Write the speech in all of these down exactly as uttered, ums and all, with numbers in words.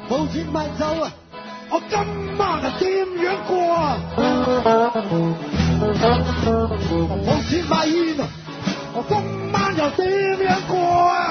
冇錢買酒啊！我今晚係點樣過啊？冇錢買煙啊！我今晚又點樣過啊？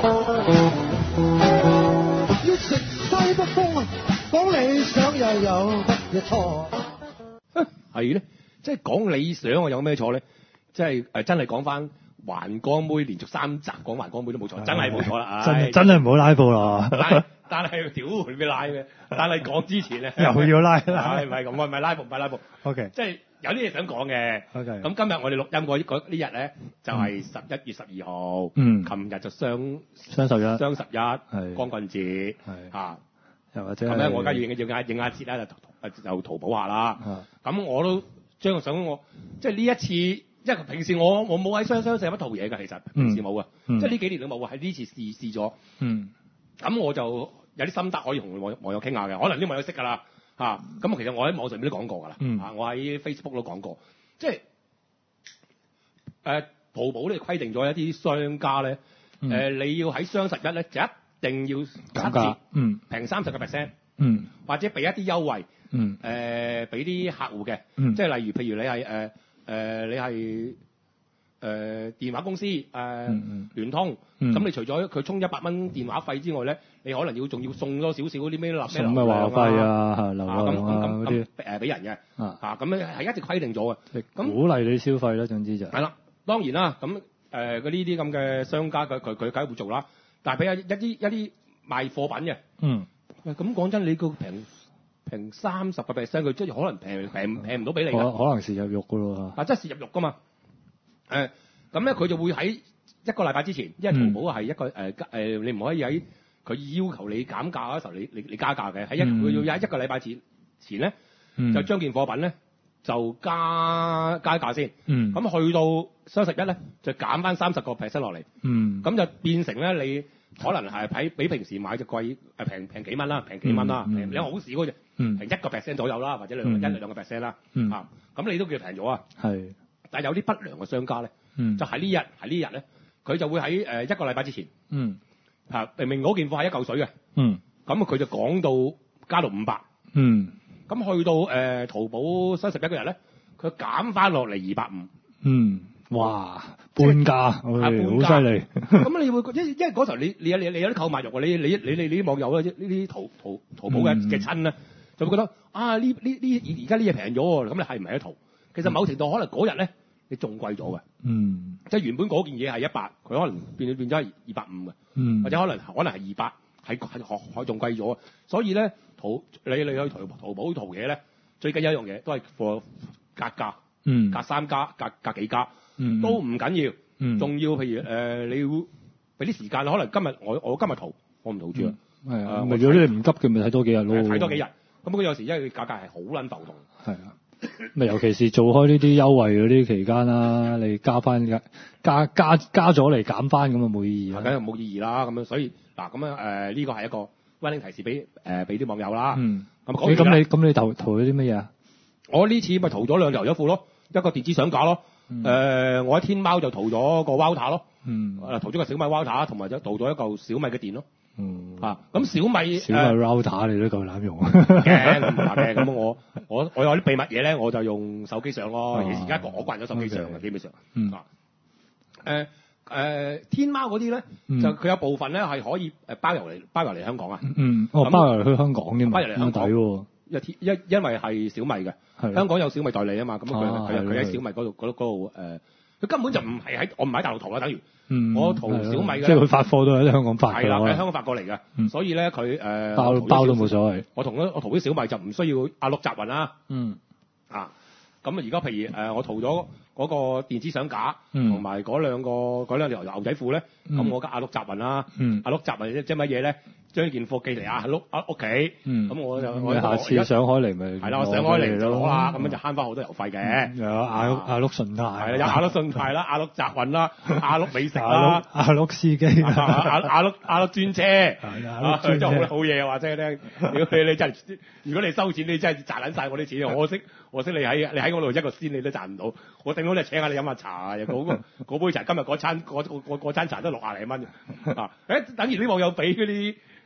要食西北風啊！講理想又有乜嘢錯？ 係咧，即係講理想啊，有咩錯咧？即係誒，真係講翻環江妹連續三集講環江妹都冇錯，真係冇錯啦！ 真係真係唔好拉布啦！ 但但係屌佢咩拉嘅？但係講之前咧又要拉拉， 係唔係咁？唔係拉布，唔係拉布。 O K， 即係有啲嘢想講嘅。 O K， 咁今日我哋錄音嗰嗰呢日咧，就係十一月十二號。 嗯。 琴日就雙雙十一。 雙十一。 係。 光棍節。 係。 嚇。 又或者咁咧，我而家要影要下影下節啦，就就淘寶下啦。咁我都將想我即係呢一次，因為平時我我冇喺雙雙寫一套嘢㗎，其實平時冇㗎， 嗯、 即係呢幾年都冇，喺呢次試試咗。 嗯。咁我就有啲心得可以同網網友傾下嘅，可能啲網友識㗎啦嚇。咁其實我喺網上面都講過㗎啦。 嗯。 啊，我喺 Facebook 都講過，即係誒、呃、淘寶咧規定咗一啲商家咧，誒、嗯呃、你要喺雙十一咧就一定要減價，嗯， 平三十個 percent， 嗯， 或者俾一啲優惠， 嗯， 誒俾啲客戶嘅， 嗯， 即係例如譬如你係誒誒你係誒、呃、電話公司誒、呃嗯、聯通，咁、嗯、你除咗佢充一百蚊電話費之外咧，你可能要仲要送多少少嗰啲咩流送咩話費啊、係流量啊嗰啲誒俾人嘅，啊咁咧係一直規定咗嘅，咁鼓勵你消費啦，總之就係啦，當然啦，咁誒嗰呢啲咁嘅商家佢佢佢梗係會做啦。但係俾一一啲一啲賣貨品嘅， 嗯， 喂，咁講真，你個平平三十個 percent，佢即係可能平平平唔到俾你㗎， 可能蝕入肉㗎咯啊，即係蝕入肉㗎嘛。誒，咁咧佢就會喺一個禮拜之前，因為淘寶係一個誒誒、嗯呃，你唔可以喺佢要求你減價嗰時候，你你你加價嘅，喺一佢、嗯、要喺一個禮拜前前咧、嗯，就將件貨品咧就加加價先，嗯，咁去到雙十一咧就減翻三十個 percent 落嚟，嗯，咁就變成咧你可能係喺比平時買就貴誒平平幾蚊啦，平幾蚊啦，平你好少嗰隻，平一個 percent 左右啦，或者兩、嗯、一兩個 percent 啦，嗯，啊，咁你都叫平咗啊，係，但係有啲不良嘅商家咧，嗯，就喺呢日喺呢日咧，佢就會喺誒一個禮拜之前，嗯，啊明明嗰件貨係一嚿水嘅，嗯，咁佢就講到加到五百，嗯。咁去到誒、呃、淘寶雙十一嗰日咧，佢減翻落嚟二百五。嗯，哇，半價，係半價，好犀利。咁你會因因為嗰時候你你有你你有啲購買欲喎，你你你你你啲網友啊，呢啲淘淘淘寶嘅嘅親咧，就會覺得啊呢呢呢而家呢嘢平咗喎，咁你係唔係一淘？其實某程度可能嗰日咧你仲貴咗嘅。嗯，即係原本嗰件嘢係一百，佢可能變變咗係二百五嘅。嗯，或者可能可能係二百。係係學學仲貴咗啊！所以咧，淘你你去淘淘寶淘嘢咧，最緊要一樣嘢都係貨格價，嗯，隔三加，隔隔幾加，嗯，都唔緊要，嗯，仲要譬如誒、呃，你要俾啲時間，可能今日我我今日淘，我唔淘住啦，係、嗯、啊，咪如果你唔急嘅，咪睇多幾日咯，睇多幾日，咁佢有時因為價格係好撚浮動，係啊，咪尤其是做開呢啲優惠嗰啲期間啦，你加翻加加加加咗嚟減翻咁啊冇意義啦，梗係冇意義啦，咁樣所以。嗱咁樣誒呢個係一個溫馨提示俾誒俾啲網友啦。嗯。咁講咁你咁你淘淘咗啲乜嘢啊？我呢次咪淘咗兩條一副咯，一個電子相架咯。誒、嗯呃，我喺天貓就淘咗個 Router 咯。嗯。誒，淘咗個小米 Router 同埋就淘咗一嚿小米嘅電咯。嗯。啊，咁小米小米 Router、呃、你都夠膽用啊？嘅唔怕嘅，咁我我我有啲秘密嘢咧，我就用手機上咯。而家我慣咗手機上嘅，基本上。嗯。啊。誒。誒、呃、天貓嗰啲咧，就佢有部分咧係可以誒包郵嚟包郵嚟香港啊。嗯，哦，包郵嚟去香港嘅嘛，包郵嚟香港喎。因為因因為係小米嘅，香港有小米代理啊嘛，咁佢佢佢喺小米嗰度嗰度誒，佢根本就唔係喺我唔喺大陸淘啦，等於、嗯、我淘小米嘅，即係佢發貨都係喺香港發，係啦，喺香港發過嚟嘅、嗯，所以咧佢誒包包都冇所謂。我同我淘啲小米就唔需要阿六集運啦。嗯，啊。咁啊！而家譬如誒，我淘咗嗰個電子相架，同埋嗰兩個嗰兩條牛仔褲咧，咁、嗯、我家阿碌集運啦，嗯、阿碌集運即係乜嘢咧？將件貨寄嚟阿碌阿屋企，咁、嗯、我就、嗯、我下次上開嚟咪係啦，我上開嚟就攞啦，咁樣就慳翻好多郵費嘅。有阿碌阿碌順泰，係啦，有阿碌順泰啦，阿碌集運啦，阿碌美食啦，阿碌司機，阿阿碌阿碌專車，係啊，真係好好嘢啊！話真係咧，如果你你真係，如果你收錢，你真係賺撚晒我啲錢。我識我識你喺你喺嗰度一個仙你都賺唔到，我頂多你請下你飲下茶啊！嗰嗰杯茶今日嗰餐嗰嗰嗰餐茶都六廿零蚊啊！誒，等於啲網友俾嗰啲。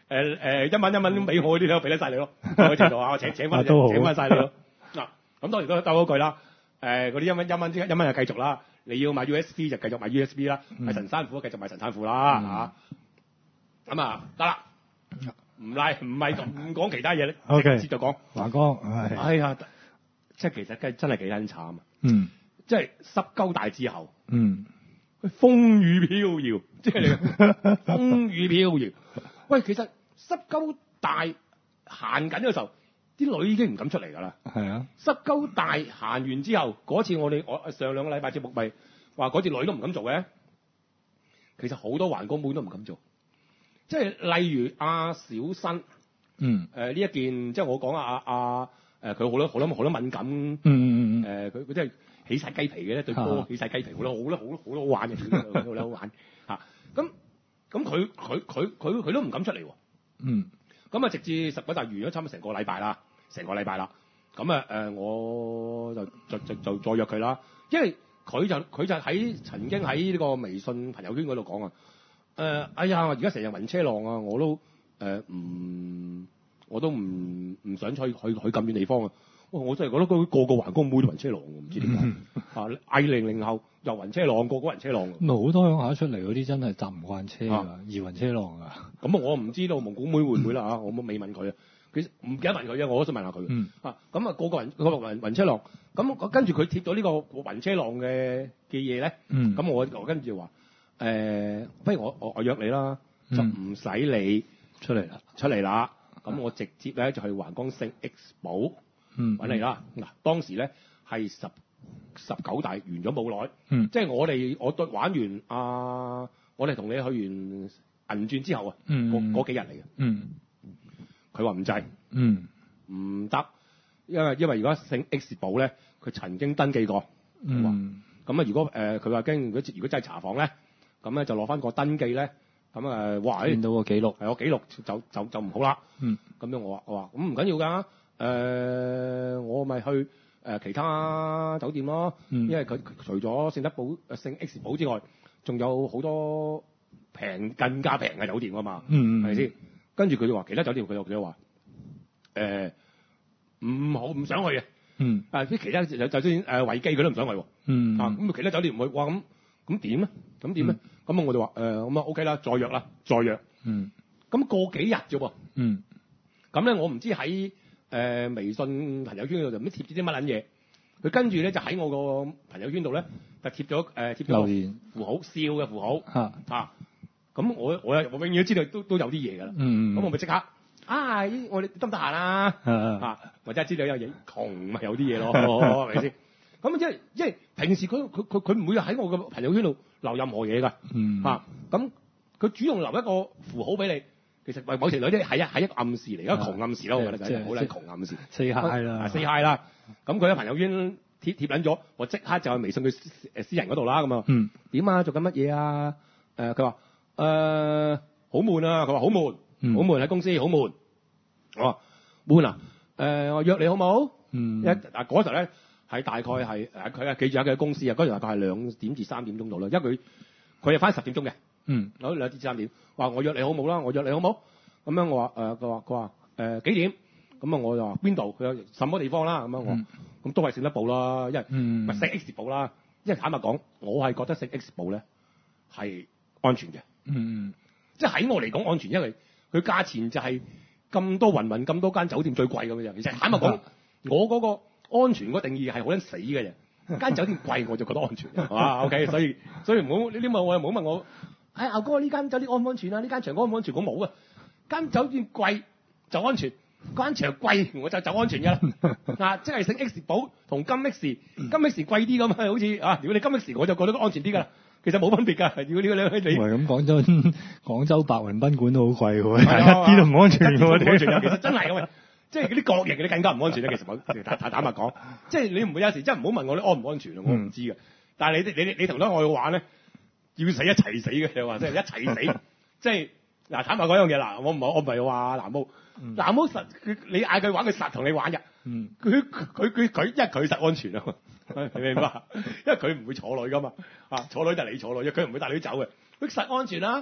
誒誒一蚊一蚊俾我嗰啲都俾得晒你咯，嗰程度啊，我請請翻都好請翻晒你咯。嗱，咁當然都兜嗰句啦。誒嗰啲一蚊一蚊一蚊就繼續啦。你要買 U S B 就繼續買 U S B 啦，買神山虎繼續買神山虎啦嚇。咁啊得啦，唔拉唔係唔講其他嘢咧，直接就講華光，唉， 哎呀，即係其實真真係幾撚慘啊！ 嗯， 即係濕鳩大之後， 嗯， 風雨飄搖，即係你風雨飄搖。喂，其實濕鳩大行緊嘅時候，啲女已經唔敢出嚟㗎啦。 係啊， 濕鳩大行完之後，嗰次我哋我上兩個禮拜節目咪話嗰啲女都唔敢做嘅。其實好多環工妹都唔敢做，即係例如阿小新， 嗯， 誒呢一件即係我講阿阿誒佢好多好多好多敏感， 嗯嗯嗯誒佢佢真係起晒雞皮嘅咧，對波起晒雞皮，好多好多好多好多好玩嘅，好多好玩嚇。咁咁佢佢佢佢佢都唔敢出嚟喎。 嗯， 咁啊直至十九大完咗差唔多成個禮拜啦，成個禮拜啦。咁啊誒我就就就就再約佢啦，因為佢就佢就喺曾經喺呢個微信朋友圈嗰度講啊，誒、呃、哎呀而家成日暈車浪啊，我都誒唔、呃、我都唔唔想去去去咁遠地方啊。我真係覺得個個環工妹都暈車浪，唔知點解啊！嗌零零後又暈車浪，個個暈車浪。 咁好多鄉下出嚟嗰啲真係習唔慣車㗎，易暈車浪啊！ 咁啊，我唔知道蒙古妹會唔會啦嚇，我冇未問佢啊。其實唔記得問佢啊，我都想問下佢。 嗯。 啊，咁啊個個暈個個暈暈車浪，咁跟住佢貼咗呢個暈車浪嘅嘅嘢咧。 嗯。 咁我我跟住話誒，不如我我我約你啦，就唔使你出嚟啦， 出嚟啦。咁我直接咧就去環光聖 X 寶。 嗯， 揾你啦！嗱，當時咧係十十九大完咗冇耐， 嗯， 即係我哋我對玩完啊，我哋同你去完銀鑽之後啊， 嗯， 嗰嗰幾日嚟嘅， 嗯， 佢話唔制， 嗯， 唔得，因為因為如果聖 X 寶咧，佢曾經登記過， 嗯， 咁啊如果誒佢話驚如果如果真係查房咧，咁咧就攞翻個登記咧，咁啊哇， 見到個記錄， 係個記錄就就就唔好啦， 嗯， 咁樣我話我話咁唔緊要㗎。誒、呃，我咪去誒、呃、其他酒店咯， 嗯、 因為佢除咗聖德堡、誒聖 X 堡之外，仲有好多平更加平嘅酒店啊嘛， 嗯係咪先？跟住佢就話其他酒店佢又佢又話誒唔好唔想去嘅， 嗯， 啊啲其他就就算誒維基佢都唔想去喎， 嗯， 啊咁其他酒店唔去，哇咁咁點咧？咁點咧？咁啊我就話誒咁啊 OK 啦，再約啦，再約， 嗯， 咁過幾日啫喎， 嗯， 咁咧我唔知喺。誒、呃、微信朋友圈度就唔知貼咗啲乜撚嘢，佢跟住咧就喺我個朋友圈度咧就貼咗誒、呃、貼咗留言符號笑嘅符號嚇嚇，咁、啊、我我我永遠都知道都都有啲嘢㗎啦，咁、 嗯、 我咪即刻啊我哋得唔得閒啊嚇，或者知道有嘢窮咪有啲嘢咯，係咪先？咁即係即係平時佢佢佢佢唔會喺我個朋友圈度留任何嘢㗎嚇，咁、 嗯、佢、 啊、主動留一個符號俾你。其實為某程度啲係一係一個暗示嚟，一個窮暗示咯，我覺得就係好撚窮暗示。 四嗨啦， 四嗨啦。咁佢喺朋友圈貼貼緊咗，我即刻就喺微信佢誒私人嗰度啦。咁啊， 嗯， 點啊？做緊乜嘢啊？誒，佢話誒好悶啊！佢話好悶，好悶喺公司好悶。我話悶啊！誒，我約你好冇？嗯。一嗱嗰時候咧係大概係誒佢係記住喺佢嘅公司啊。嗰時大概係兩點至三點鐘度啦，因為佢佢係翻十點鐘嘅。嗯，攞兩點至三點，話我約你好冇啦，我約你好冇？咁樣我話誒，佢話佢話誒幾點？咁啊我就話邊度？佢有什麼地方啦？咁樣我，咁、嗯、都係聖德堡啦，因為唔係聖 X 堡啦。因為坦白講，我係覺得聖 X 堡咧係安全嘅。嗯，即係喺我嚟講安全，因為佢價錢就係咁多雲雲咁多間酒店最貴咁樣。其實坦白講，我嗰個安全嗰定義係好撚死嘅啫。間酒店貴我就覺得安全，係嘛？OK，所以所以唔好呢啲問我又唔好問我。哎，牛哥呢間酒店安唔安全啊？呢間場安唔安全？我冇啊！間酒店貴就安全，間場貴我就就安全㗎啦。嗱，即係聖 X 堡同金 X，金 X 貴啲咁啊，好似啊，如果你金 X 我就覺得安全啲㗎啦。其實冇分別㗎。如果呢個你你唔係咁講真，廣州白雲賓館都好貴喎，一啲都唔安全㗎喎， 安全啊！其實真係咁啊，即係嗰啲國營嗰啲更加唔安全啦。其實我坦坦白講，即係你唔會有時真係唔好問我你安唔安全啊，我唔知㗎。但係你你你同得我去玩咧。要死一齊死嘅，你話即係一齊死，即係嗱坦白講樣嘢嗱，我唔係我唔係話藍毛，藍毛實你嗌佢玩佢實同你玩嘅，佢佢佢佢因為佢實安全啊嘛，你明白？因為佢唔會坐女噶嘛，啊坐女就係你坐女，佢唔會帶你走嘅，佢實安全啦。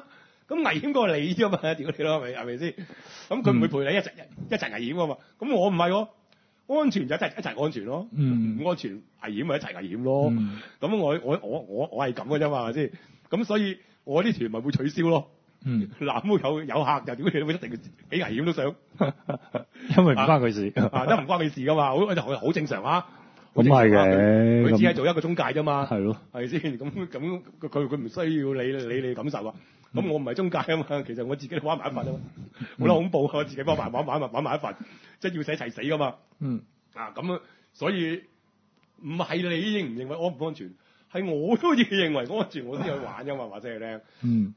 咁危險過你啫嘛，屌你咯，係咪係咪先？咁佢唔會陪你一齊、嗯、一齊危險噶嘛。咁我唔係喎，安全就一齊一齊安全咯。 嗯， 唔安全危險咪一齊危險咯。咁、嗯、我我我我我係咁嘅啫嘛，係咪先？咁所以我啲團咪會取消咯。 嗯， 嗱，有有客就屌你，會一定幾危險都想， 因為唔關佢事， 啊，都唔關佢事噶嘛，好好好正常啊。 咁係嘅， 佢只係做一個中介啫嘛。 係咯， 係先？咁咁佢佢唔需要你你你感受啊。咁、嗯、我唔係中介啊嘛，其實我自己都玩埋一份啊嘛，好、嗯、啦恐怖啊！我自己幫埋玩玩埋玩埋一份，即係要死一齊死噶嘛。 嗯， 啊咁啊，所以唔係你認唔認為安唔安全，係我都要認為安全，我先去玩噶嘛，話聲你聽。 嗯。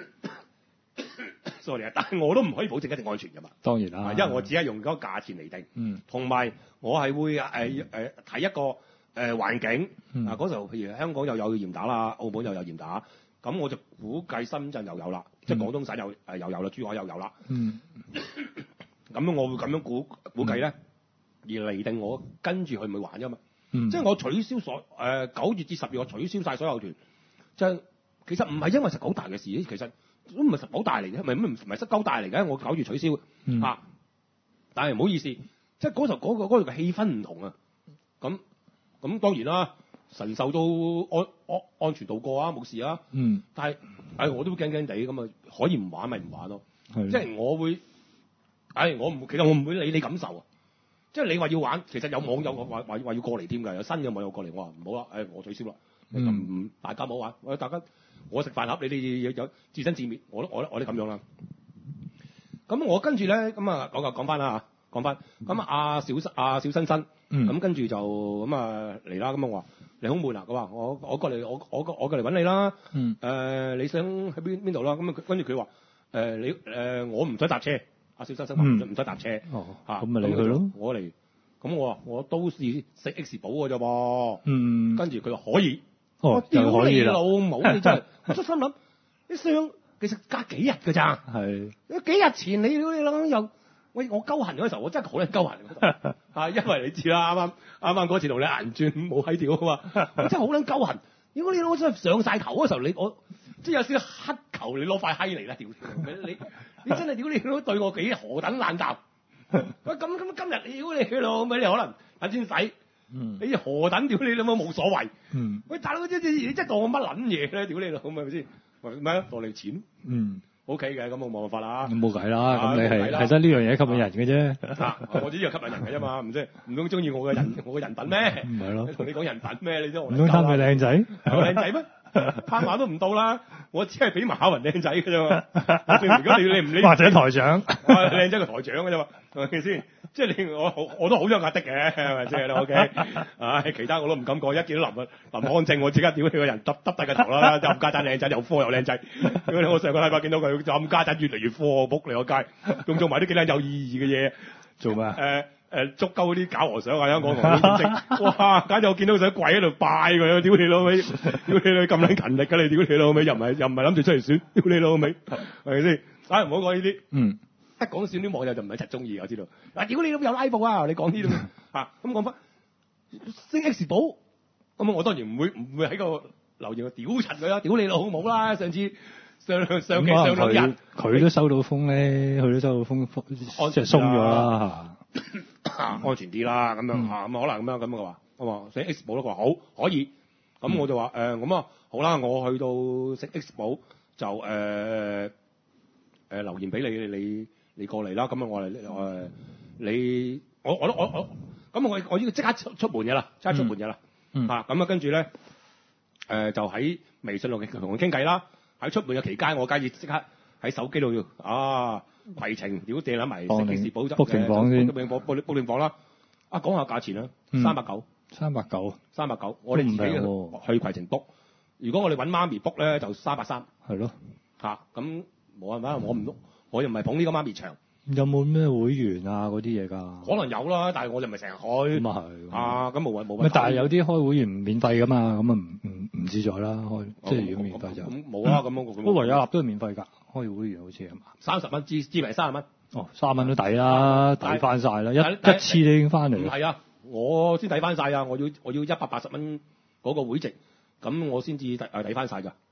sorry 啊，但係我都唔可以保證一定安全噶嘛。當然啦，因為我只係用嗰個價錢嚟定。嗯。同埋我係會誒誒睇一個誒、呃、環境。嗯、啊嗰時候譬如香港又有嚴打啦，澳門又有嚴打，咁我就估計深圳又有啦、嗯，即係廣東省又誒又有啦，珠海又有啦。嗯。咁我會咁樣估估計咧、嗯，而嚟定我跟住去咪玩啫嘛。嗯。即係我取消所誒九、呃、月至十月我取消晒所有團，即係其實唔係因為十九大嘅事，其實。都唔係十九大嚟嘅，唔係唔係十九大嚟嘅，我九月取消、嗯啊、但係唔好意思，即係嗰時候嗰、嗰個嗰、嗰個氣氛唔同啊。咁咁當然啦，神獸都安安安全度過啊，冇事啊。嗯。但係誒我都驚驚地咁啊，可以唔玩咪唔玩咯。即係我會，誒、哎、我唔其實我唔會理你感受啊。即係你話要玩，其實有網友話話話要過嚟添㗎，有新嘅網友過嚟，我話唔好啦，誒我取消啦。咁、嗯、大家唔好玩，我大家。我食飯盒，你哋有自生自滅，我都我都我都咁樣啦。咁我跟住咧，咁啊講講講翻啦嚇，講翻。咁阿小阿小新新，咁、嗯、跟住就咁啊嚟啦。咁我話你好悶啊，佢話我我過嚟我我我過嚟揾你啦。嗯。誒、呃，你想喺邊邊度啦？咁跟住佢話誒你誒、呃、我唔使搭車。阿小新新話唔唔使搭車。哦。嚇、啊。咁咪嚟佢咯。我嚟。咁我話我都係食 X 寶嘅啫噃。嗯。跟住佢話可以。哦，屌你老母！你真係，我真心諗，你上其實隔幾日㗎咋？係。幾日前你你諗又，喂我鳩痕嗰時候，我真係好撚鳩痕嗰度，因為你知啦，啱啱啱啱嗰次同你銀轉冇閪屌啊嘛，我真係好撚鳩痕。如果你攞真係上晒頭嗰時候，你我即係有少少乞求你攞塊閪嚟啦，屌你！你你真係屌你都對我幾何等冷淡。喂咁咁今日屌你老味，你可能等先使。嗯，你何等屌你老母冇所謂。嗯，喂大佬，即係你真係當我乜撚嘢咧？屌你老母係咪先？咪啊，當你錢。嗯 ，O K 嘅，咁我冇辦法啦。咁冇計啦，咁你係係得呢樣嘢吸引人嘅啫。啊，我知呢個吸引人嘅啫嘛，唔知唔通中意我嘅人我嘅人品咩？唔係咯，同你講人品咩？你都唔通貪佢靚仔？靚仔咩？貪馬都唔到啦，我只係俾馬雲靚仔嘅啫嘛。如果你你唔理或者台長，靚仔個台長嘅啫嘛，係咪先？即係你我我都好有壓力嘅，係咪先？O K，唉，其他我都唔敢講，一見到林林漢正，我即刻屌你個人，耷耷低個頭啦！又家陣靚仔，又科又靚仔。我上個禮拜見到佢，咁家陣越嚟越科，卜你個街，仲做埋啲幾靚有意義嘅嘢。做咩？誒誒，捉鳩啲假和尚啊！香港同啲正，哇！簡直我見到佢想跪喺度拜佢，屌你老味，屌你老咁撚勤力㗎你，屌你老味，又唔係又唔係諗住出嚟選，屌你老味，係咪先？唉，唔好講呢啲。嗯。一講少啲網友就唔係一齊中意，我知道。嗱，屌你都有拉布啊！你講呢啲嚇，咁講翻升 X 寶，咁我當然唔會唔會喺個留言度屌柒佢啦，屌你老母啦！上次上上上幾上兩日，佢都收到風咧，佢都收到風，即係鬆咗啦嚇，安全啲啦咁樣嚇，咁可能咁樣咁嘅話，我話升 X 寶咧，佢話好可以，咁我就話誒咁啊好啦，我去到升 X 寶就誒誒、呃、留言俾你你。你過嚟啦，咁啊我嚟誒你我我我我咁我我依個即刻出出門嘅啦，即刻出門嘅啦，嗯嚇咁啊跟住咧誒就喺微信度同佢傾偈啦，喺出門嘅期間我梗係即刻喺手機度啊攜程屌掟撚埋食幾時保質 book 定房先 book 定房 book book 定房啦，啊講下價錢啦，三百九三百九三百九，我哋自己去攜程 book，如果我哋揾媽咪 book 咧就三百三，係咯嚇咁冇辦法，我唔喐。我又唔係捧呢個媽咪場，有冇咩會員啊嗰啲嘢㗎？可能有啦，但係我就唔係成日去。咁啊係。啊，咁冇謂冇謂。但係有啲開會員唔免費㗎嘛，咁啊唔唔唔自在啦開，即係如果免費就。咁冇啊，咁樣咁。不過維也納都係免費㗎，開會員好似係嘛？三十蚊，至至為三十蚊。哦，三蚊都抵啦，抵翻晒啦，一一次你已經翻嚟。唔係啊，我先抵翻晒啊！我要我要一百八十蚊嗰個會籍，咁我先至抵抵翻晒㗎。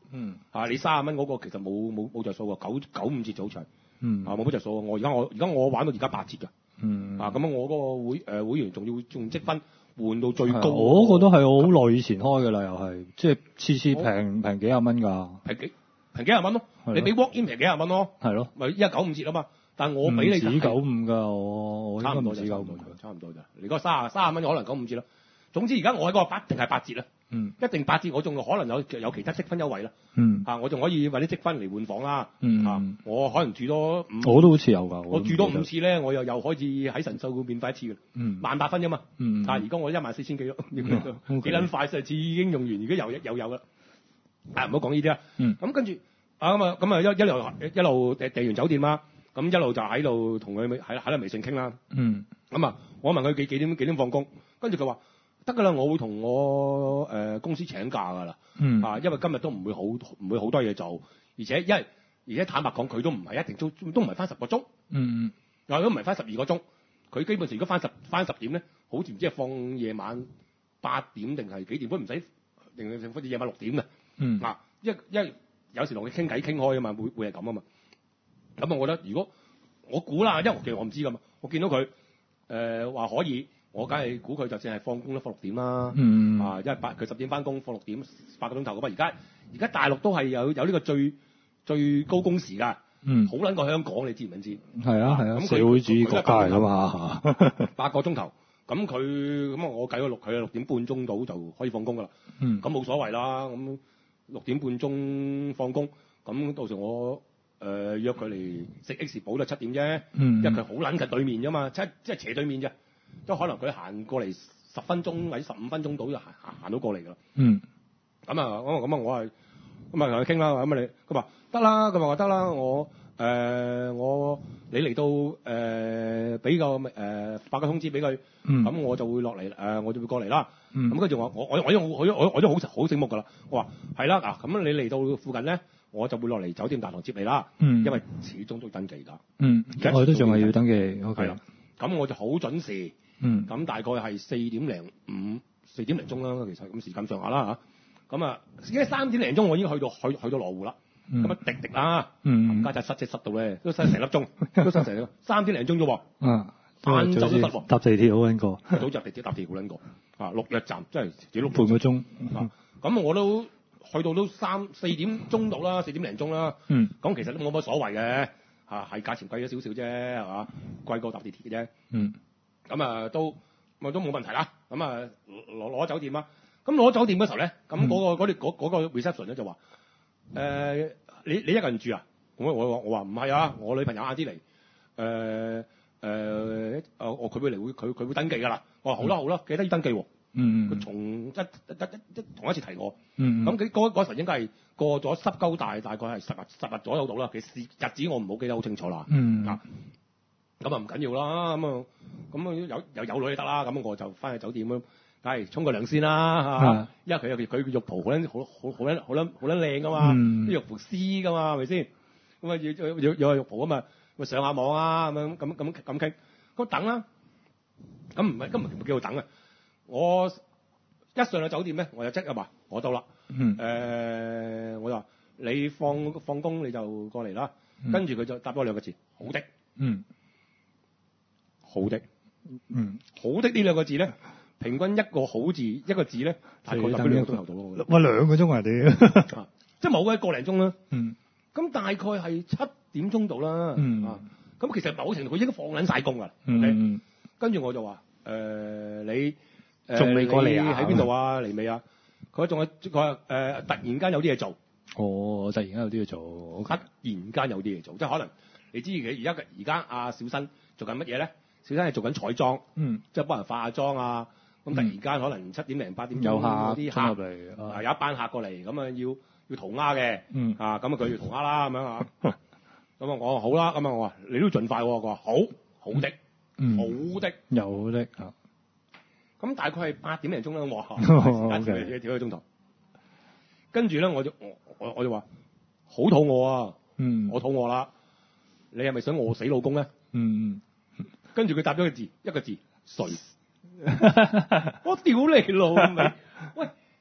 嗯。 啊，你三十蚊嗰個其實冇冇冇著數喎，九九五折早場。 嗯。 啊，冇乜著數喎。我而家我而家我玩到而家八折㗎。 嗯。 啊，咁我嗰個會誒、呃、會員仲要仲積分換到最高。 我嗰個都係我好耐以前開㗎啦，又係即係次次平平幾廿蚊㗎。 平幾平幾廿蚊咯？你俾 walk in 平幾廿蚊咯？ 係咯。 咪依家九五折啊嘛。但我俾你唔止九五㗎，我我差唔多就九五，差唔多咋。你嗰三十三十蚊可能九五折啦。總之而家我喺嗰個八定係八折啦。 嗯。 一定八折，我仲可能有有其他積分優惠啦。 嗯。 啊，我仲可以揾啲積分嚟換房啦。 嗯。 啊，我可能住多五。 我都好似有㗎。 我住多五次咧，我又又可以喺神秀會免費一次嘅。 嗯。 萬八分啫嘛。 嗯。 啊，而家我一萬四千幾咯，幾撚快上次已經用完，而家又又有啦。啊，唔好講呢啲啦。 嗯。 咁跟住啊咁啊咁啊一一路一路訂訂完酒店啦。咁一路就喺度同佢喺喺度微信傾啦。 嗯。 咁啊，我問佢幾幾點幾點放工，跟住佢話得㗎啦，我會同我誒、呃、公司請假㗎啦。 嗯。 啊，因為今日都唔會好唔會好多嘢做，而且因為而且坦白講，佢都唔係一定都都唔係翻十個鐘。 嗯。 啊，都唔係翻十二個鐘，佢基本上如果翻十翻十點咧，好似唔知係放夜晚八點定係幾點，都唔使定定好似夜晚六點嘅。 嗯。 啊，因因為有時同佢傾偈傾開啊嘛，會會係咁啊嘛。咁啊，我覺得如果我估啦，因為其實我唔知噶嘛，我見到佢誒話可以，我梗係估佢就淨係放工都放六點啦。 嗯。 啊，因為八佢十點翻工，放六點八個鐘頭噶嘛。而家而家大陸都係有有呢個最最高工時㗎。 嗯。 好撚過香港，你知唔知？ 係啊係啊。 咁社會主義國家嚟㗎嘛。 八個鐘頭，咁佢咁啊，我計咗六佢六點半鐘到就可以放工㗎啦。 嗯。 咁冇所謂啦，咁六點半鐘放工，咁到時我。誒、呃、約佢嚟食 X 堡都七點啫。 嗯， 因為佢好撚近對面啫嘛，即即係斜對面啫，都可能佢行過嚟十分鐘或者十五分鐘到就行行到過嚟㗎啦。嗯，咁啊，咁啊，咁啊，我係咁啊同佢傾啦，咁啊你，佢話得啦，佢話得啦，我誒、呃、我你嚟到誒俾、呃、個誒發個通知俾佢，咁、嗯、我就會落嚟誒，我就會過嚟啦。咁跟住我我我我我我我我都好好醒目㗎啦，我話係啦嗱，咁你嚟到附近咧。我就會落嚟酒店大堂接你啦，嗯，因為始終都登記㗎，嗯， 我都仲係要登記，OK， 係啦，咁我就好準時，嗯，咁大概係四點零五、四點零鐘啦，其實咁時間上下啦嚇，咁啊，因為三點零鐘我已經去到去去到羅湖啦，咁、嗯、啊滴滴啦，嗯，家陣塞車塞到咧，都塞成粒鐘，都塞成個三點零鐘啫喎，啊，晏晝都塞喎， 搭地鐵好撚過， 早入地鐵搭地鐵好撚過，啊，六日站真係幾碌半個鐘， 啊，咁我都。去到都三四點鐘到啦，四點零鐘啦。嗯。咁其實都冇乜所謂嘅，嚇係價錢貴咗少少啫，係嘛？貴過搭地鐵嘅啫。嗯。咁啊都咪都冇問題啦。咁啊攞攞酒店啦。咁攞酒店嗰時候咧，咁嗰、嗰個嗰啲嗰嗰個 reception 咧就話：誒、呃、你你一個人住啊？我我我話唔係啊，我女朋友晏啲嚟。誒誒我佢會嚟會佢佢會登記㗎啦。我話好啦好啦，記得要登記喎。嗯，佢從一一一一同一次提我，嗯，咁佢嗰嗰時候應該係過咗濕鳩大，大概係十日十日左右到啦。其實日子我唔好記得好清楚啦，嗯，啊，咁啊唔緊要啦，咁啊咁啊有有有女就得啦，咁我就翻去酒店咁，梗係沖個涼先啦，嚇、啊，因為佢有佢佢浴袍好撚好好好撚好撚好撚靚噶嘛，啲、嗯、浴袍絲噶嘛，係咪先？咁啊要要要有浴袍啊嘛，咪上下網啊咁樣咁咁咁傾，咁等啦，咁唔係今日唔叫佢等啊。我一上到酒店咧，我就即刻話我到啦。嗯。誒、呃，我就話你放放工你就過嚟啦。嗯、跟住佢就答咗兩個字，好的。嗯。好的。嗯。好的呢兩個字咧，平均一個好字一個字咧，大概等兩個鐘頭到咯。 哇，兩個鐘啊屌！ 啊，即係冇嘅個零鐘啦。嗯。咁大概係七點鐘到啦。嗯。啊，咁其實某程度佢應該放緊晒工㗎。嗯。Okay? 跟住我就話誒、呃、你。 仲未過嚟啊？ 喺邊度啊？嚟未啊？佢仲係佢話誒，突然間有啲嘢做。 哦，突然間有啲嘢做。突然間有啲嘢做，即係可能你知嘅。而家而家阿小新做緊乜嘢咧？小新係做緊彩妝，嗯，即係幫人化下妝啊。咁、嗯、突然間可能七點零八點鐘有客啲客嚟，啊有一班客過嚟，咁啊要要塗鴉嘅，嗯啊咁啊佢要塗鴉啦咁樣啊。咁啊我話好啦，咁啊我話你都盡快喎。佢話好好的，嗯、好的有的啊。 咁大概係八點零鐘啦，我話時間調幾幾個鐘頭。跟住咧，我就我我我就話好肚餓啊，嗯，我肚餓啦。你係咪想餓死老公咧？嗯嗯。跟住佢答咗個字，一個字，睡。我屌你老味！喂，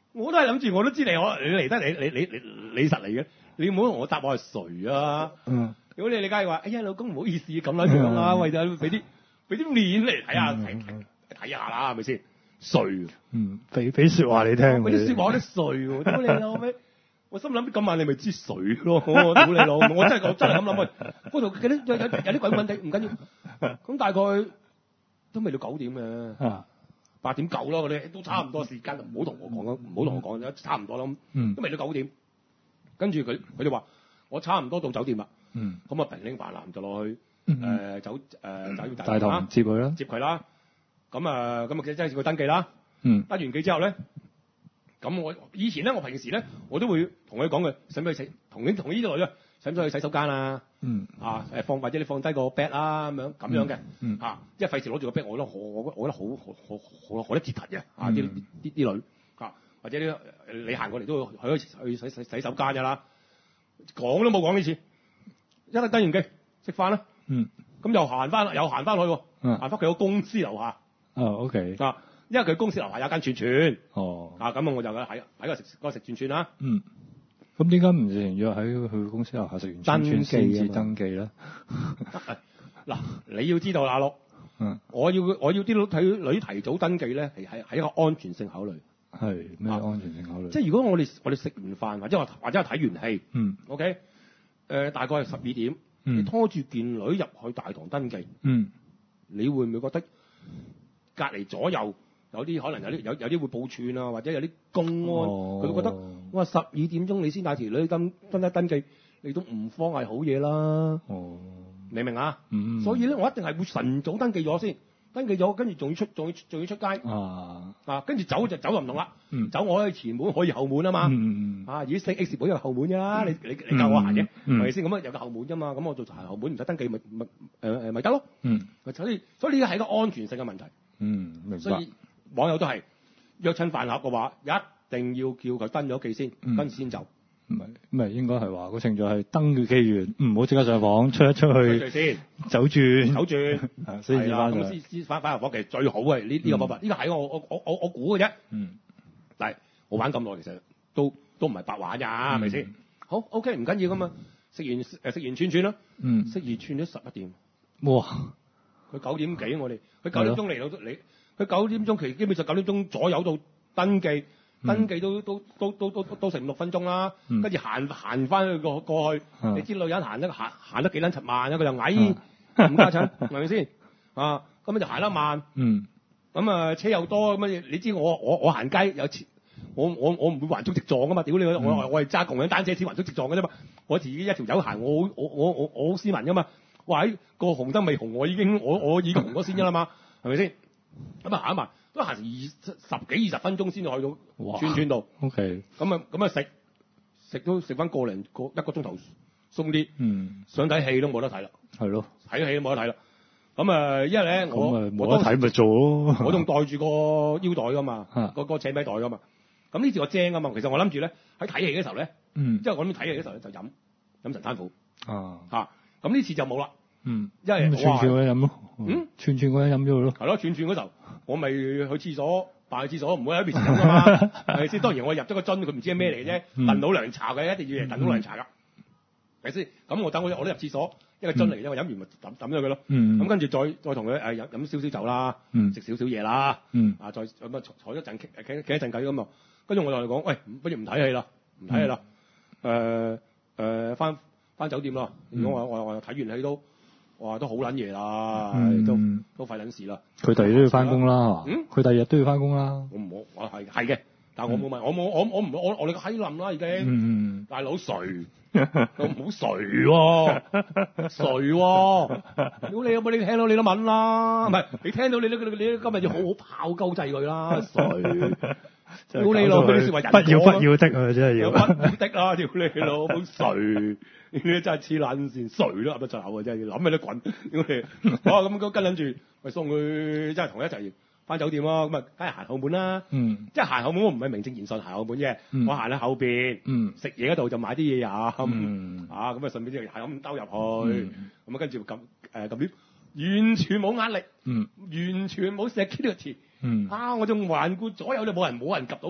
我都係諗住，我都知你我你嚟得你你你你你實嚟嘅，你唔好同我答我係誰啊？ 嗯。 如果你你梗係話，哎呀老公唔好意思咁撚樣啦，為咗俾啲俾啲面嚟睇下睇睇下啦，係咪先？誰？ 嗯，俾俾説話你聽。 俾啲説話我都誰喎？屌你老味！我心諗今晚你咪知誰咯？我屌你老味！我真係我真係咁諗啊！嗰度有啲有有有啲鬼問地，唔緊要。咁大概都未到九點嘅。 啊。 八點九咯，嗰啲都差唔多時間，唔好同我講咯，唔好同我講，差唔多啦。 嗯。 都未到九點，跟住佢佢哋話我差唔多到酒店啦。 嗯。 咁啊，平拎飯籃就落去誒酒誒酒店大大堂接佢啦， 接佢啦。咁啊，咁啊，即係佢登記啦。 嗯。 登完記之後咧，咁我以前咧，我平時咧，我都會同佢講嘅，使唔使去洗？同呢同呢度咧，使唔使去洗手間啊？ 嗯。 啊誒放或者你放低個 bag 啦，咁樣咁樣嘅。 嗯。 嚇，即係費事攞住個 bag，我覺得好，我我覺得好好好好好得折騰嘅。啊，啲啲啲女嚇，或者啲你行過嚟都會去去洗洗洗手間㗎啦。講都冇講呢次，一登完記食飯啦。 嗯。 咁又行翻，又行翻去喎。 嗯。 行翻佢個公司樓下。 哦 ，OK。 啊，因為佢公司樓下有間串串。 哦。啊， 咁我就喺喺個食嗰個食串串啦。 嗯。咁點解唔直情約喺佢公司樓下食完串串先至登記咧？ 嗱，你要知道阿陸， 嗯， 我要我要啲女睇女提早登記咧，係係係一個安全性考慮。 係咩安全性考慮？ 即係如果我哋我哋食完飯或者我或者係睇完戲， 嗯 ，OK，誒大概係十二點，你拖住件女入去大堂登記， 嗯， 你會唔會覺得隔離左右有啲可能有啲有有啲會報串啊，或者有啲公安，佢會覺得哇十二點鐘你先帶條女登登一登記，你都唔慌係好嘢啦。 哦， 你明啊？ 嗯， 所以咧，我一定係會晨早登記咗先，登記咗，跟住仲要出，仲要仲要出街啊啊！跟住走就走就唔同啦， 嗯， 走我可以前門，可以後門啊嘛， 嗯嗯啊，而家四 X 本有後門㗎啦，你你你教我行嘅，係嗯咪先？咁啊有個後門㗎嘛，咁我做行後門唔使登記咪咪誒誒咪得咯， 嗯， 所以所以呢個係一個安全性嘅問題， 嗯，明白。 所以網友都係約親飯盒嘅話，一定要叫佢登咗記先， 嗯跟住先走。 唔係，唔係應該係話個程序係登記完，唔好即刻上房，出一出去先走轉， 走轉， 先至翻咁先先翻翻入房，其實最好嘅呢呢個方法，呢個係我我我我我估嘅啫。 嗯， 但係我玩咁耐，其實都都唔係白玩㗎，係咪先？好 OK，唔緊要㗎嘛。食完誒食完串串啦， 嗯， 食完串咗十一點。 哇！ 佢九點幾我哋，佢九點鐘嚟到你，佢九點鐘其實基本上九點鐘左右到登記。登記都都都都都都成五六分鐘啦，跟住行行翻去過過去， 嗯、 你知女人行得行行得幾撚柒慢啊？佢又矮，唔家親，係咪先？啊，咁樣就行得慢， 嗯， 咁啊車又多，咁啊你知我我我行街有次，我我我唔會橫衝直撞噶嘛，屌你、嗯、我我係揸共享單車先橫衝直撞嘅啫嘛，我自己一條友行，我我我我我好斯文噶嘛，哇喺個紅燈未紅，我已經我我已經紅咗先㗎啦嘛，係咪先？咁啊行一埋。都行成二十幾二十分鐘先至去到串串度。 O K。 咁啊咁啊食食都食翻個零個一個鐘頭鬆啲。 嗯。想睇戲都冇得睇啦。 係咯。 睇戲都冇得睇啦。咁啊，因為咧我冇得睇咪做咯。 我仲袋住個腰袋噶嘛，個個扯尾袋噶嘛。咁呢次我精啊嘛。其實我諗住咧喺睇戲嘅時候咧， 嗯， 即係我諗睇戲嘅時候咧就飲飲神丹苦。 啊。 嚇！咁呢次就冇啦。 嗯。 因為串串嗰啲飲咯。 嗯。 串串嗰啲飲咗佢咯。 係咯，串串嗰時候。我咪去廁所，扮去廁所，唔會喺邊時飲噶嘛，係咪先？當然我入咗個樽，佢唔知係咩嚟嘅啫，燉到涼茶嘅，一定要嚟燉到涼茶噶，係咪先？咁我等我我都入廁所，一個樽嚟嘅，我飲完咪抌抌咗佢咯。咁跟住再再同佢誒飲飲少少酒啦，食少少嘢啦，啊再咁啊坐一陣傾傾傾一陣偈咁啊，跟住我就嚟講，喂，不如唔睇戲啦，唔睇戲啦，誒誒翻翻酒店咯。如果我我我睇完戲都。哇！都好撚夜啦，嗯、都都費撚事啦。 佢第二日都要翻工啦，係嘛？嗯，佢第二日都要翻工啦。 我唔好，我係係嘅，但係我冇問，嗯、我冇，我我唔我我哋個閪冧啦已經。 嗯大佬誰？都唔好誰喎？誰喎？屌你有冇？你聽到你都問啦，唔係你聽到你都你，你今日要好好炮鳩制佢啦，誰？屌你老母！你説話人不要不要的啊，真係要。 不要的啊！屌你老母誰？你真係黐撚線，誰都噏得出口啊！真係諗起都滾。屌你！好咁跟跟住，咪送佢，即係同佢一齊翻酒店咯。咁啊，梗係行後門啦。 嗯。即係行後門，我唔係名正言順行後門啫。嗯。我行喺後邊。嗯。食嘢嗰度就買啲嘢飲。嗯。啊，咁啊順便之後係咁兜入去。嗯。咁啊跟住撳誒撳啲，完全冇壓力。嗯。完全冇 security。嗯。啊！我仲環顧左右就冇人，冇人及到你。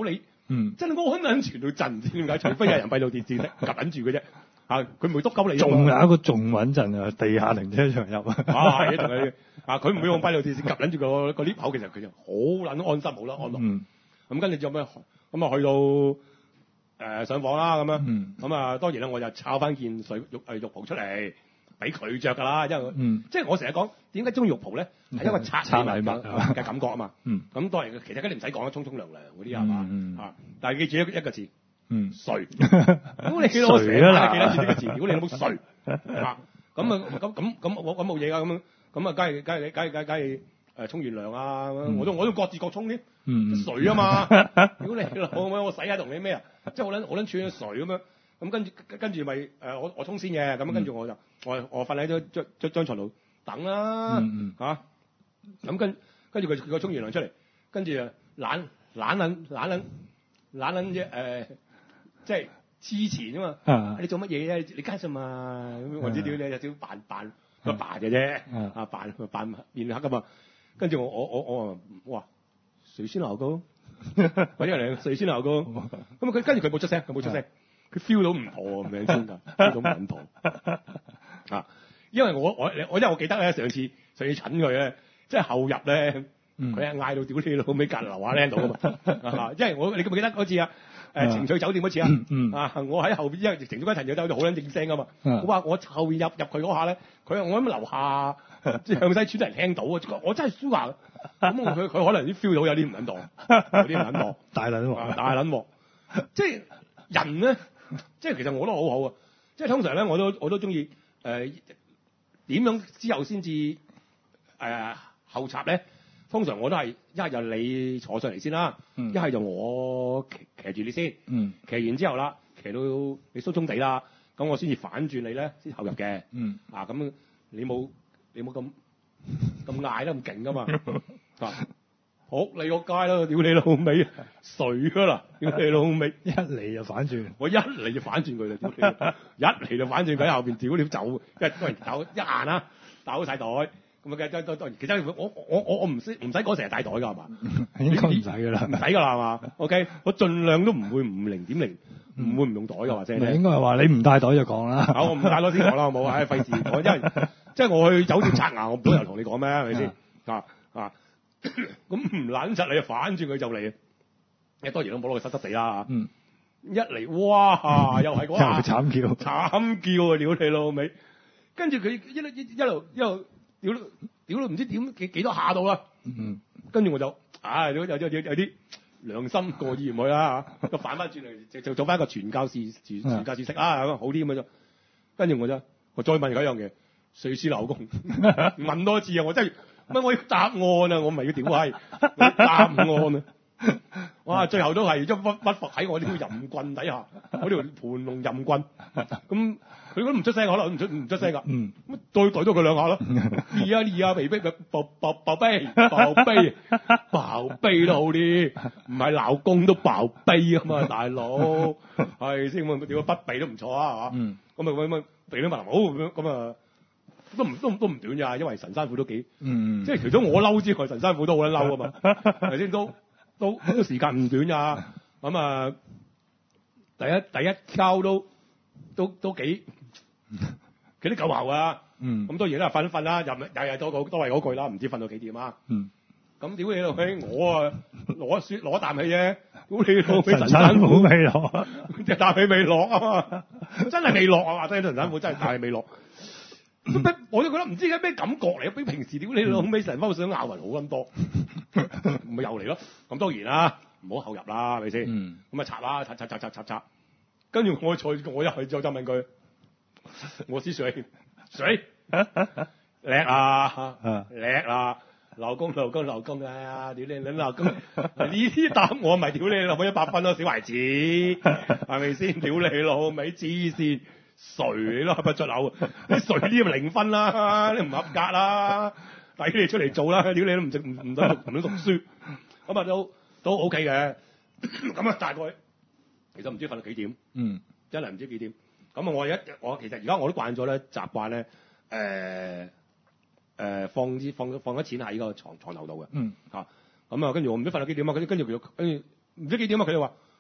嗯， 真係安撚全到震，唔知點解？除非有人閉路電視夾撚住嘅啫。啊，佢唔會篤鳩你。 仲有一個仲穩陣啊，地下停車場入啊。 啊，係同佢啊，佢唔會用閉路電視夾撚住個個 lift 口，其實佢就好撚安心，好啦安樂。 嗯。 咁跟住做咩？咁啊去到誒、呃、上房啦，咁樣。 嗯。 咁啊當然啦，我就抄翻件水浴誒浴袍出嚟俾佢着㗎啦，因為、 嗯、 即係我成日講點解中意浴袍咧，係一個拆禮物嘅感覺啊嘛。 嗯。 咁當然其實跟住唔使講啦，沖沖涼涼嗰啲係嘛。 嗯啊，但係記住一一個字。 嗯。 誰？如果你記得我成日記得住呢個字，如果你有冇誰啊？咁啊咁咁咁我咁冇嘢㗎，咁咁啊，梗係梗係梗係梗係梗係誒沖完涼啊， 嗯、 我都我都各自各沖添。 嗯。 水啊嘛，如果你老母我洗下同你咩啊？即係好撚好撚串嘅水咁樣，咁跟住跟住咪誒我我沖先嘅，咁跟住我就我我瞓喺張張張張牀度等啦， 嗯嚇、啊，咁跟跟住佢佢沖完涼出嚟，跟住啊懶懶撚懶撚懶撚啫誒，即係黐纏啊嘛， 啊你做乜嘢啫？你加什嘛？咁我知屌你有少少扮扮個扮嘅啫，啊扮扮面黑噶嘛，跟住我我我我話哇誰先老公？揾人嚟誰先老公？咁啊佢跟住佢冇出聲，佢冇出聲，佢 feel 到唔妥咁樣先㗎，feel 到唔妥啊！因為我我我因為我記得咧上次上次診佢咧，即係後入咧，佢係嗌到屌你老味隔樓下聽到㗎嘛啊！因為我你記唔記得嗰次啊？誒情趣酒店嗰次啊， 嗯嗯、 啊我喺後邊，因為情趣嗰層有酒店好撚正聲㗎嘛， 嗯、 我話我後邊入入佢嗰下咧，佢我喺樓下即係向西村啲人聽到啊，我真係舒華，咁佢佢可能啲 feel 到有啲唔撚當，有啲唔撚當， 大撚喎、 啊，大撚喎，即係人咧，即係其實我都好好啊，即係通常咧我都我都中意誒點樣之後先至誒後插咧。通常我都係一係就你坐上嚟先啦，一係、嗯、就我騎騎住你先， 嗯、騎完之後啦，騎到你鬆鬆地啦，咁我先至反轉你咧，先後入嘅。 嗯、 啊咁你冇你冇咁咁嗌得咁勁噶嘛？啊，好你個街啦，屌你老味，水噶啦，屌你老味， 一嚟就反轉， 我一嚟就反轉佢啦，屌你，一嚟就反轉佢喺後邊，屌你走，因為當然走一眼啦，打好晒袋。咁啊，當當然，其實我我我我唔識唔使講成日帶袋㗎係嘛？ 應該唔使㗎啦， 唔使㗎啦係嘛 ？OK，我盡量都唔會唔零點零，唔會唔用袋㗎或者。你應該係話你唔帶袋就講啦。 好，我唔帶袋先講啦，好冇？唉，費事講，因為即係我去酒店刷牙，我唔好由同你講咩，係咪先？啊啊，咁唔撚柒你就反轉佢就嚟，誒當然都冇攞佢濕濕地啦。嗯。一嚟，哇！又係嗰下。 慘叫。 慘叫啊！屌你老味，跟住佢一路一路一路。屌都屌都唔知點幾幾多下到啦， 嗯， 跟住我就，唉，有有有有啲良心過意唔去啦嚇，就反翻轉嚟就就做翻一個傳教士傳傳教士式啊，咁好啲咁樣，跟住我就我再問佢一樣嘢，誰是老公？問多次啊，我真係乜我要答案啊，我唔係要屌閪，答案啊！哇，最後都係一屈屈服喺我呢條淫棍底下，我呢條盤龍淫棍，咁佢都唔出聲，可能唔出唔出聲㗎， 嗯， 咁對對咗佢兩下咯，練啊練啊，被逼嘅寶寶寶貝寶貝寶貝都好啲，唔係鬧公都寶貝啊嘛，大佬係先咁點啊，不備都唔錯啊，係嘛，咁啊咁啊備都問好咁樣咁啊，都唔都都唔短咋，因為神山虎都幾，嗯，即係除咗我嬲之外，神山虎都好撚嬲啊嘛，係咪先都？都呢個時間唔短呀，咁啊，第一第一交都都都幾幾啲夠喉啊，嗯，咁當然啦，瞓一瞓啦，日日日都都係嗰句啦，唔知瞓到幾點啊，嗯，咁屌你老味，我啊攞雪攞啖氣啫，屌你老味神山虎未落， 隻啖氣未落啊嘛，真係未落啊，話真係神山虎真係啖氣未落。咁我都覺得唔知係咩感覺嚟，比平時屌你老味成班想咬人好咁多，咪又嚟咯。咁當然啦，唔好後入啦，係咪先？咁啊插啦，插插插插插插，跟住我再我一去就就問佢，我是誰？誰？叻啊！叻啊！老公老公老公啊！屌你你老公，呢啲答我咪屌你老母一百分咯，小孩子係咪先？屌你老味黐線！誰你咯，不出口，你誰呢咁零分啦，你唔合格啦，抵你出嚟做啦，屌你都唔識唔唔得唔到讀書，咁啊都都 OK 嘅，咁啊大概其實唔知瞓到幾點，嗯，真係唔知幾點，咁啊我一我其實而家我都慣咗咧，習慣咧，誒、呃、誒、呃、放啲放放咗錢喺個床床頭度嘅，嗯，嚇，咁啊跟住我唔知瞓到幾點啊，跟住跟住佢跟住唔知幾點啊，佢就話。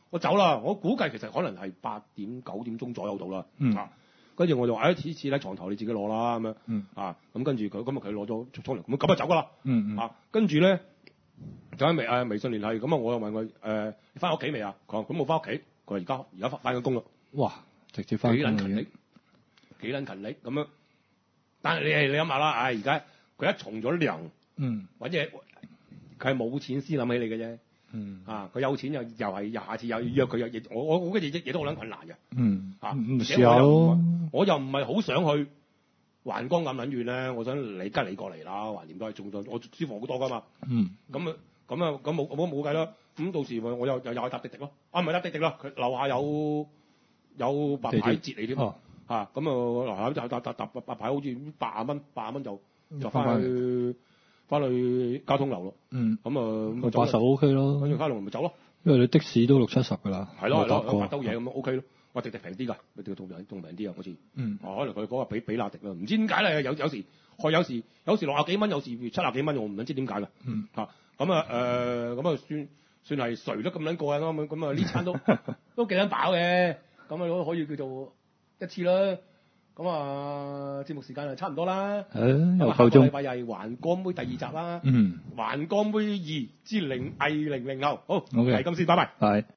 我走啦。我估計其實可能係八點九點鐘左右到啦。 嗯啊，跟住我就話：誒，次次喺床頭你自己攞啦咁樣。 嗯啊，咁跟住佢咁啊，佢攞咗沖涼，咁咁就走噶啦。 嗯嗯啊，跟住咧就喺微誒微信聯繫，咁啊我又問佢誒、呃、你翻屋企未啊？佢話咁我翻屋企，佢話而家而家翻翻緊工啦。 哇！直接翻幾撚勤力工已經， 幾撚勤力咁樣。但係你係你諗下啦，唉而家佢一從咗糧嗯或者佢係冇錢先諗起你嘅啫。 嗯啊，佢有錢又又係下次又要約佢又亦我我我嘅嘢嘢都好撚困難嘅。 嗯啊， 唔而且試下我又唔咯， 係我又唔係好想去環江咁撚遠咧，我想你跟你過嚟啦，橫掂都係中咗，我舒服好多噶嘛。 嗯咁啊咁啊咁冇冇冇計啦。咁到時我又又又係搭滴滴咯。啊唔係搭滴滴啦，佢樓下有有白牌截你添。 哦嚇咁啊樓下就搭搭搭白牌好似八十蚊，八十蚊就就翻翻去翻去交通樓咯。 嗯， 咁啊咁八十 O K 咯， 跟住交通樓咪走咯。 因為你的士都六七十噶啦， 係咯係咯， 我搭過八兜嘢咁 O K 咯。哇，滴滴平啲㗎，滴滴仲平仲平啲啊，好似。 嗯啊，可能佢嗰個比比亞迪啦，唔知點解咧？有有時開有時有時六廿幾蚊，有時七廿幾蚊，我唔撚知點解㗎。 嗯嚇咁啊誒咁啊算算係誰都咁撚過癮咯咁咁啊呢餐都都幾撚飽嘅，咁啊都可以叫做一次啦。咁啊節目時間就差唔多啦。 誒又咁啊下個夠鐘禮拜又係環江妹第二集啦。 嗯環江妹二之零偽零零後，好 OK 係咁先，拜拜。 係。